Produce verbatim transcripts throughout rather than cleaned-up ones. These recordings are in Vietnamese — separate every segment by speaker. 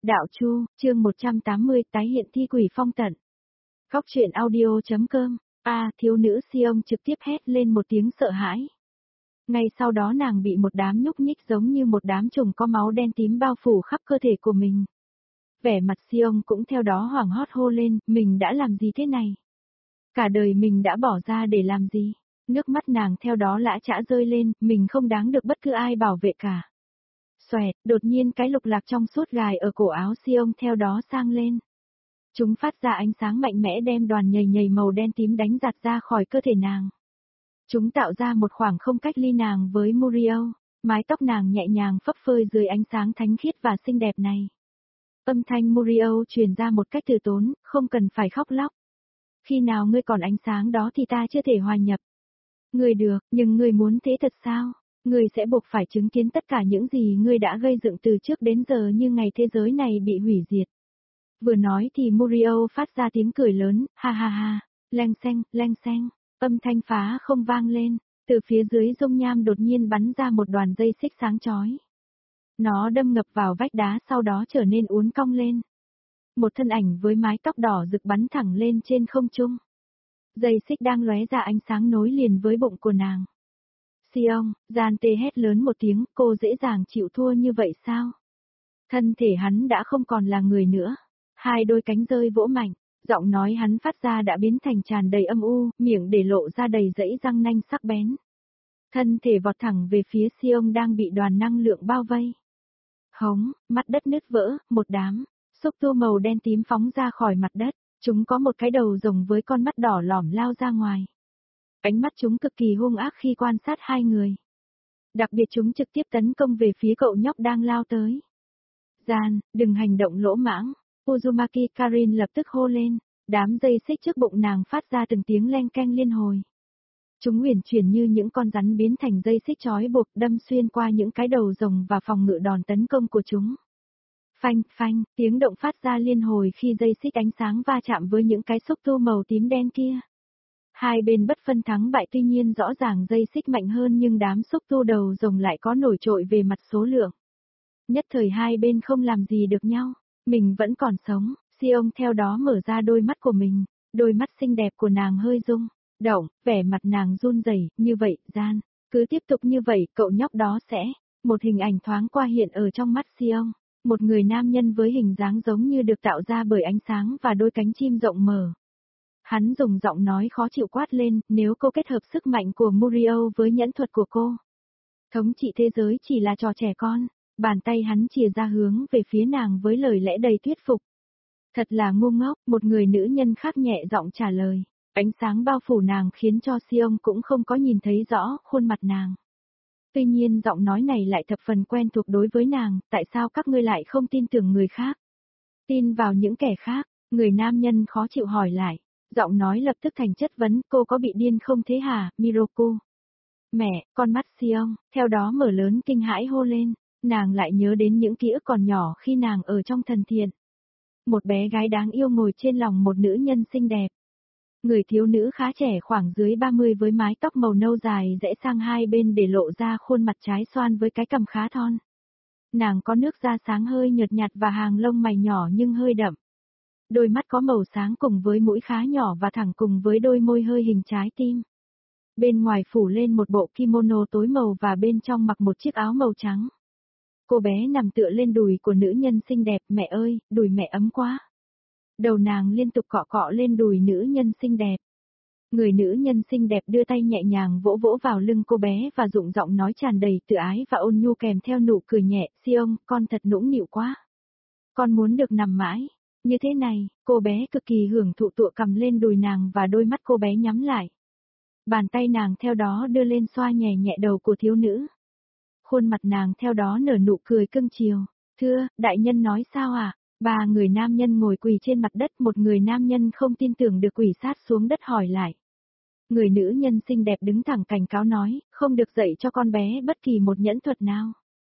Speaker 1: Đạo Chu, chương một trăm tám mươi, tái hiện thi quỷ phong tận. Góc truyện audio.com, a thiếu nữ Sion trực tiếp hét lên một tiếng sợ hãi. Ngay sau đó nàng bị một đám nhúc nhích giống như một đám trùng có máu đen tím bao phủ khắp cơ thể của mình. Vẻ mặt Sion cũng theo đó hoảng hốt hô lên, mình đã làm gì thế này? Cả đời mình đã bỏ ra để làm gì? Nước mắt nàng theo đó lã chã rơi lên, mình không đáng được bất cứ ai bảo vệ cả. Xoẹt, đột nhiên cái lục lạc trong suốt gài ở cổ áo Sion theo đó sang lên. Chúng phát ra ánh sáng mạnh mẽ đem đoàn nhầy nhầy màu đen tím đánh giạt ra khỏi cơ thể nàng. Chúng tạo ra một khoảng không cách ly nàng với Muriel, mái tóc nàng nhẹ nhàng phấp phới dưới ánh sáng thánh khiết và xinh đẹp này. Âm thanh Muriel truyền ra một cách từ tốn, không cần phải khóc lóc. Khi nào ngươi còn ánh sáng đó thì ta chưa thể hòa nhập. Ngươi được, nhưng ngươi muốn thế thật sao? Ngươi sẽ buộc phải chứng kiến tất cả những gì ngươi đã gây dựng từ trước đến giờ như ngày thế giới này bị hủy diệt. Vừa nói thì Muriel phát ra tiếng cười lớn, ha ha ha, leng xeng, leng xeng, âm thanh phá không vang lên, từ phía dưới dung nham đột nhiên bắn ra một đoàn dây xích sáng chói. Nó đâm ngập vào vách đá sau đó trở nên uốn cong lên. Một thân ảnh với mái tóc đỏ rực bắn thẳng lên trên không trung. Dây xích đang lóe ra ánh sáng nối liền với bụng của nàng. Sion, Gian tê hét lớn một tiếng, cô dễ dàng chịu thua như vậy sao? Thân thể hắn đã không còn là người nữa. Hai đôi cánh rơi vỗ mạnh, giọng nói hắn phát ra đã biến thành tràn đầy âm u, miệng để lộ ra đầy dãy răng nanh sắc bén. Thân thể vọt thẳng về phía Sion đang bị đoàn năng lượng bao vây. Hống, mặt đất nứt vỡ, một đám, xúc tu màu đen tím phóng ra khỏi mặt đất, chúng có một cái đầu rồng với con mắt đỏ lỏm lao ra ngoài. Ánh mắt chúng cực kỳ hung ác khi quan sát hai người. Đặc biệt chúng trực tiếp tấn công về phía cậu nhóc đang lao tới. Gian, đừng hành động lỗ mãng. Uzumaki Karin lập tức hô lên, đám dây xích trước bụng nàng phát ra từng tiếng leng keng liên hồi. Chúng huyền chuyển như những con rắn biến thành dây xích trói buộc đâm xuyên qua những cái đầu rồng và phòng ngự đòn tấn công của chúng. Phanh, phanh, tiếng động phát ra liên hồi khi dây xích ánh sáng va chạm với những cái xúc tu màu tím đen kia. Hai bên bất phân thắng bại tuy nhiên rõ ràng dây xích mạnh hơn nhưng đám xúc tu đầu rồng lại có nổi trội về mặt số lượng. Nhất thời hai bên không làm gì được nhau, mình vẫn còn sống, Sion theo đó mở ra đôi mắt của mình, đôi mắt xinh đẹp của nàng hơi rung, động, vẻ mặt nàng run rẩy, như vậy, Gian, cứ tiếp tục như vậy cậu nhóc đó sẽ, một hình ảnh thoáng qua hiện ở trong mắt Sion, một người nam nhân với hình dáng giống như được tạo ra bởi ánh sáng và đôi cánh chim rộng mở. Hắn dùng giọng nói khó chịu quát lên, nếu cô kết hợp sức mạnh của Muriel với nhẫn thuật của cô. Thống trị thế giới chỉ là trò trẻ con, bàn tay hắn chìa ra hướng về phía nàng với lời lẽ đầy thuyết phục. Thật là ngu ngốc, một người nữ nhân khác nhẹ giọng trả lời, ánh sáng bao phủ nàng khiến cho Sion cũng không có nhìn thấy rõ khuôn mặt nàng. Tuy nhiên giọng nói này lại thập phần quen thuộc đối với nàng, tại sao các ngươi lại không tin tưởng người khác? Tin vào những kẻ khác, người nam nhân khó chịu hỏi lại. Giọng nói lập tức thành chất vấn, cô có bị điên không thế hả, Miroku? Mẹ, con mắt Sion, theo đó mở lớn kinh hãi hô lên, nàng lại nhớ đến những ký ức còn nhỏ khi nàng ở trong thần thiện. Một bé gái đáng yêu ngồi trên lòng một nữ nhân xinh đẹp. Người thiếu nữ khá trẻ khoảng dưới ba mươi với mái tóc màu nâu dài rẽ sang hai bên để lộ ra khuôn mặt trái xoan với cái cằm khá thon. Nàng có nước da sáng hơi nhợt nhạt và hàng lông mày nhỏ nhưng hơi đậm. Đôi mắt có màu sáng cùng với mũi khá nhỏ và thẳng cùng với đôi môi hơi hình trái tim. Bên ngoài phủ lên một bộ kimono tối màu và bên trong mặc một chiếc áo màu trắng. Cô bé nằm tựa lên đùi của nữ nhân xinh đẹp, mẹ ơi, đùi mẹ ấm quá. Đầu nàng liên tục cọ cọ lên đùi nữ nhân xinh đẹp. Người nữ nhân xinh đẹp đưa tay nhẹ nhàng vỗ vỗ vào lưng cô bé và dụng giọng nói tràn đầy tự ái và ôn nhu kèm theo nụ cười nhẹ, Sion, con thật nũng nịu quá. Con muốn được nằm mãi. Như thế này, cô bé cực kỳ hưởng thụ tựa cầm lên đùi nàng và đôi mắt cô bé nhắm lại. Bàn tay nàng theo đó đưa lên xoa nhẹ nhẹ đầu của thiếu nữ. Khuôn mặt nàng theo đó nở nụ cười cưng chiều. Thưa, đại nhân nói sao à? Ba người nam nhân ngồi quỳ trên mặt đất, một người nam nhân không tin tưởng được quỳ sát xuống đất hỏi lại. Người nữ nhân xinh đẹp đứng thẳng cảnh cáo nói, không được dạy cho con bé bất kỳ một nhẫn thuật nào.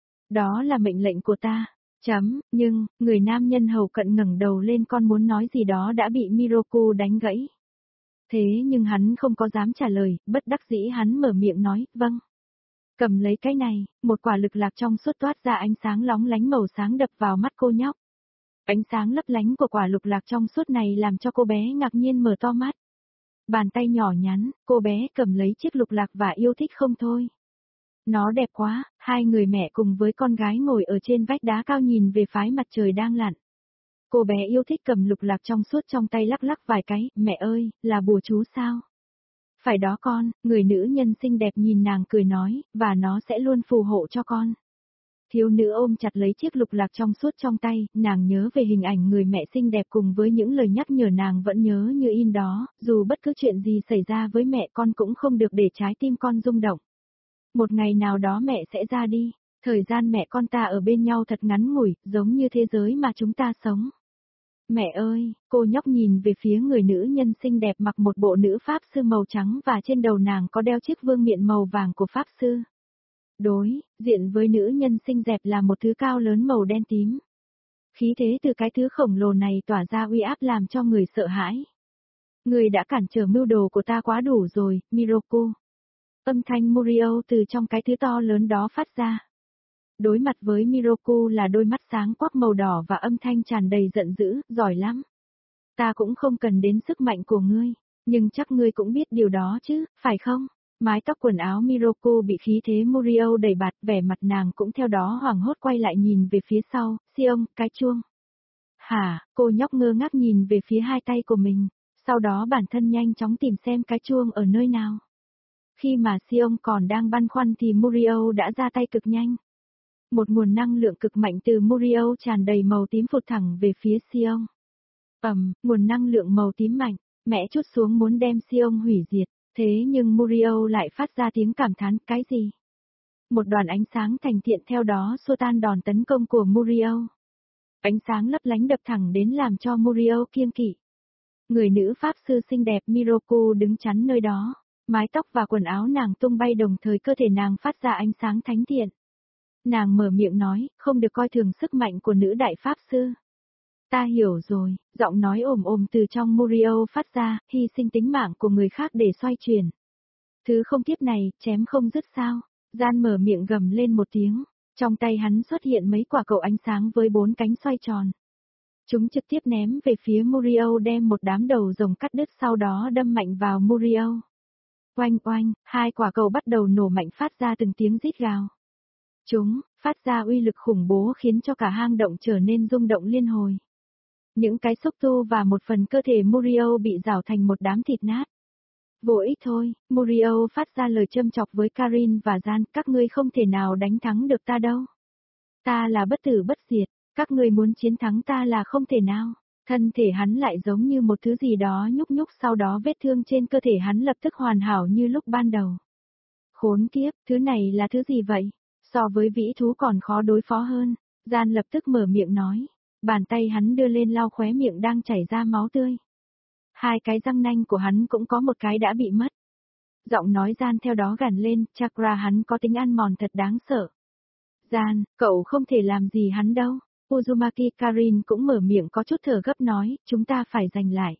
Speaker 1: Đó là mệnh lệnh của ta. Chấm, nhưng, người nam nhân hầu cận ngẩng đầu lên con muốn nói gì đó đã bị Miroku đánh gãy. Thế nhưng hắn không có dám trả lời, bất đắc dĩ hắn mở miệng nói, vâng. Cầm lấy cái này, một quả lực lạc trong suốt toát ra ánh sáng lóng lánh màu sáng đập vào mắt cô nhóc. Ánh sáng lấp lánh của quả lục lạc trong suốt này làm cho cô bé ngạc nhiên mở to mắt. Bàn tay nhỏ nhắn, cô bé cầm lấy chiếc lục lạc và yêu thích không thôi. Nó đẹp quá, hai người mẹ cùng với con gái ngồi ở trên vách đá cao nhìn về phái mặt trời đang lặn. Cô bé yêu thích cầm lục lạc trong suốt trong tay lắc lắc vài cái, mẹ ơi, là bùa chú sao? Phải đó con, người nữ nhân xinh đẹp nhìn nàng cười nói, và nó sẽ luôn phù hộ cho con. Thiếu nữ ôm chặt lấy chiếc lục lạc trong suốt trong tay, nàng nhớ về hình ảnh người mẹ xinh đẹp cùng với những lời nhắc nhở nàng vẫn nhớ như in đó, dù bất cứ chuyện gì xảy ra với mẹ con cũng không được để trái tim con rung động. Một ngày nào đó mẹ sẽ ra đi, thời gian mẹ con ta ở bên nhau thật ngắn ngủi, giống như thế giới mà chúng ta sống. Mẹ ơi, cô nhóc nhìn về phía người nữ nhân xinh đẹp mặc một bộ nữ pháp sư màu trắng và trên đầu nàng có đeo chiếc vương miện màu vàng của pháp sư. Đối, diện với nữ nhân xinh đẹp là một thứ cao lớn màu đen tím. Khí thế từ cái thứ khổng lồ này tỏa ra uy áp làm cho người sợ hãi. Người đã cản trở mưu đồ của ta quá đủ rồi, Miroku. Âm thanh Murio từ trong cái thứ to lớn đó phát ra. Đối mặt với Miroku là đôi mắt sáng quắc màu đỏ và âm thanh tràn đầy giận dữ, giỏi lắm. Ta cũng không cần đến sức mạnh của ngươi, nhưng chắc ngươi cũng biết điều đó chứ, phải không? Mái tóc quần áo Miroku bị khí thế Murio đẩy bạt, vẻ mặt nàng cũng theo đó hoảng hốt quay lại nhìn về phía sau, Xiông, cái chuông. Hả, cô nhóc ngơ ngác nhìn về phía hai tay của mình, sau đó bản thân nhanh chóng tìm xem cái chuông ở nơi nào. Khi mà Xiông còn đang băn khoăn thì Murio đã ra tay cực nhanh. Một nguồn năng lượng cực mạnh từ Murio tràn đầy màu tím phụt thẳng về phía Xiông. Ầm, nguồn năng lượng màu tím mạnh, mẹ chút xuống muốn đem Xiông hủy diệt, thế nhưng Murio lại phát ra tiếng cảm thán, cái gì? Một đoàn ánh sáng thành thiện theo đó xua tan đòn tấn công của Murio. Ánh sáng lấp lánh đập thẳng đến làm cho Murio kiêng kỵ. Người nữ pháp sư xinh đẹp Miroku đứng chắn nơi đó, mái tóc và quần áo nàng tung bay đồng thời cơ thể nàng phát ra ánh sáng thánh thiện. Nàng mở miệng nói, không được coi thường sức mạnh của nữ đại pháp sư. Ta hiểu rồi, giọng nói ồm ồm từ trong Murio phát ra, hy sinh tính mạng của người khác để xoay chuyển. Thứ không tiếp này, chém không dứt sao. Gian mở miệng gầm lên một tiếng, trong tay hắn xuất hiện mấy quả cầu ánh sáng với bốn cánh xoay tròn. Chúng trực tiếp ném về phía Murio đem một đám đầu rồng cắt đứt sau đó đâm mạnh vào Murio. Oanh oanh, hai quả cầu bắt đầu nổ mạnh phát ra từng tiếng rít gào. Chúng, phát ra uy lực khủng bố khiến cho cả hang động trở nên rung động liên hồi. Những cái xúc tu và một phần cơ thể Murio bị rào thành một đám thịt nát. Vô ích thôi, Murio phát ra lời châm chọc với Karin và Gian, các ngươi không thể nào đánh thắng được ta đâu. Ta là bất tử bất diệt, các ngươi muốn chiến thắng ta là không thể nào. Thân thể hắn lại giống như một thứ gì đó nhúc nhúc sau đó vết thương trên cơ thể hắn lập tức hoàn hảo như lúc ban đầu. Khốn kiếp, thứ này là thứ gì vậy? So với vĩ thú còn khó đối phó hơn, Gian lập tức mở miệng nói. Bàn tay hắn đưa lên lau khóe miệng đang chảy ra máu tươi. Hai cái răng nanh của hắn cũng có một cái đã bị mất. Giọng nói Gian theo đó gằn lên, chakra hắn có tính ăn mòn thật đáng sợ. Gian, cậu không thể làm gì hắn đâu. Uzumaki Karin cũng mở miệng có chút thở gấp nói, chúng ta phải giành lại.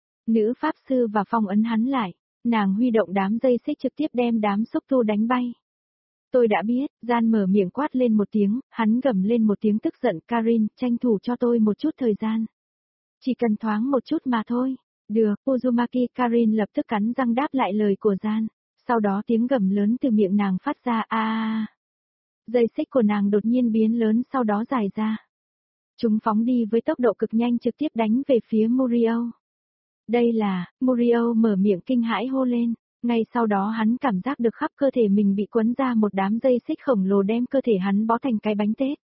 Speaker 1: Nữ pháp sư và phong ấn hắn lại, nàng huy động đám dây xích trực tiếp đem đám xúc tu đánh bay. Tôi đã biết, Gian mở miệng quát lên một tiếng, hắn gầm lên một tiếng tức giận, Karin, tranh thủ cho tôi một chút thời gian. Chỉ cần thoáng một chút mà thôi. Được, Uzumaki Karin lập tức cắn răng đáp lại lời của Gian. Sau đó tiếng gầm lớn từ miệng nàng phát ra a a. Dây xích của nàng đột nhiên biến lớn sau đó dài ra. Chúng phóng đi với tốc độ cực nhanh trực tiếp đánh về phía Murio. Đây là, Murio mở miệng kinh hãi hô lên. Ngay sau đó hắn cảm giác được khắp cơ thể mình bị quấn ra một đám dây xích khổng lồ đem cơ thể hắn bó thành cái bánh tét.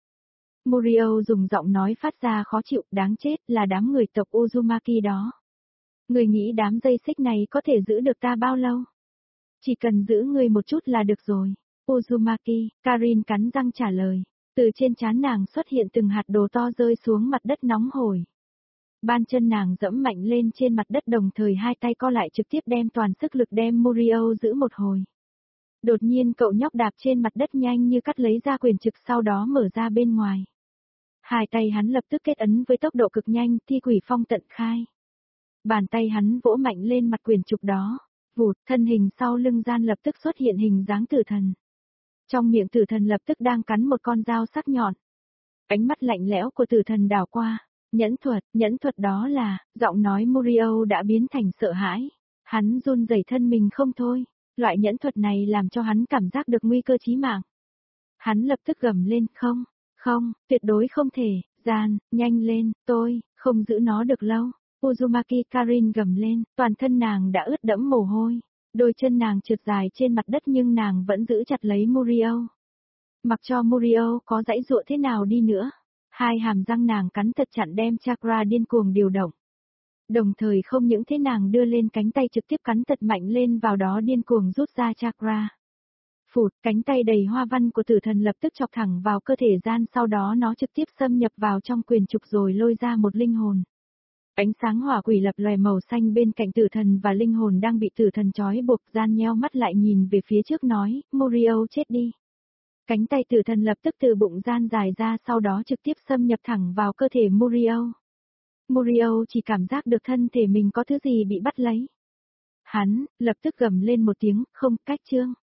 Speaker 1: Murio dùng giọng nói phát ra khó chịu, đáng chết, là đám người tộc Uzumaki đó. Người nghĩ đám dây xích này có thể giữ được ta bao lâu? Chỉ cần giữ người một chút là được rồi. Uzumaki, Karin cắn răng trả lời. Từ trên trán nàng xuất hiện từng hạt đồ to rơi xuống mặt đất nóng hổi. Ban chân nàng dẫm mạnh lên trên mặt đất đồng thời hai tay co lại trực tiếp đem toàn sức lực đem Murio giữ một hồi. Đột nhiên cậu nhóc đạp trên mặt đất nhanh như cắt lấy ra quyền trực sau đó mở ra bên ngoài. Hai tay hắn lập tức kết ấn với tốc độ cực nhanh, thi quỷ phong tận khai. Bàn tay hắn vỗ mạnh lên mặt quyền trục đó, vụt, thân hình sau lưng Gian lập tức xuất hiện hình dáng tử thần. Trong miệng tử thần lập tức đang cắn một con dao sắc nhọn. Ánh mắt lạnh lẽo của tử thần đảo qua, Nhẫn thuật, nhẫn thuật đó là, giọng nói Muriel đã biến thành sợ hãi. Hắn run rẩy thân mình không thôi, loại nhẫn thuật này làm cho hắn cảm giác được nguy cơ chí mạng. Hắn lập tức gầm lên, không, không, tuyệt đối không thể, Gian, nhanh lên, tôi, không giữ nó được lâu. Uzumaki Karin gầm lên, toàn thân nàng đã ướt đẫm mồ hôi, đôi chân nàng trượt dài trên mặt đất nhưng nàng vẫn giữ chặt lấy Muriel. Mặc cho Muriel có dãy dụa thế nào đi nữa, hai hàm răng nàng cắn thật chặt đem chakra điên cuồng điều động. Đồng thời không những thế nàng đưa lên cánh tay trực tiếp cắn thật mạnh lên vào đó điên cuồng rút ra chakra. Phụt, cánh tay đầy hoa văn của tử thần lập tức chọc thẳng vào cơ thể Gian, sau đó nó trực tiếp xâm nhập vào trong quyền trục rồi lôi ra một linh hồn. Ánh sáng hỏa quỷ lập lòe màu xanh bên cạnh tử thần và linh hồn đang bị tử thần trói buộc. Gian nheo mắt lại nhìn về phía trước nói, Muriel chết đi. Cánh tay tử thần lập tức từ bụng Gian dài ra, sau đó trực tiếp xâm nhập thẳng vào cơ thể Muriel. Muriel chỉ cảm giác được thân thể mình có thứ gì bị bắt lấy. Hắn, lập tức gầm lên một tiếng, không, cách trương.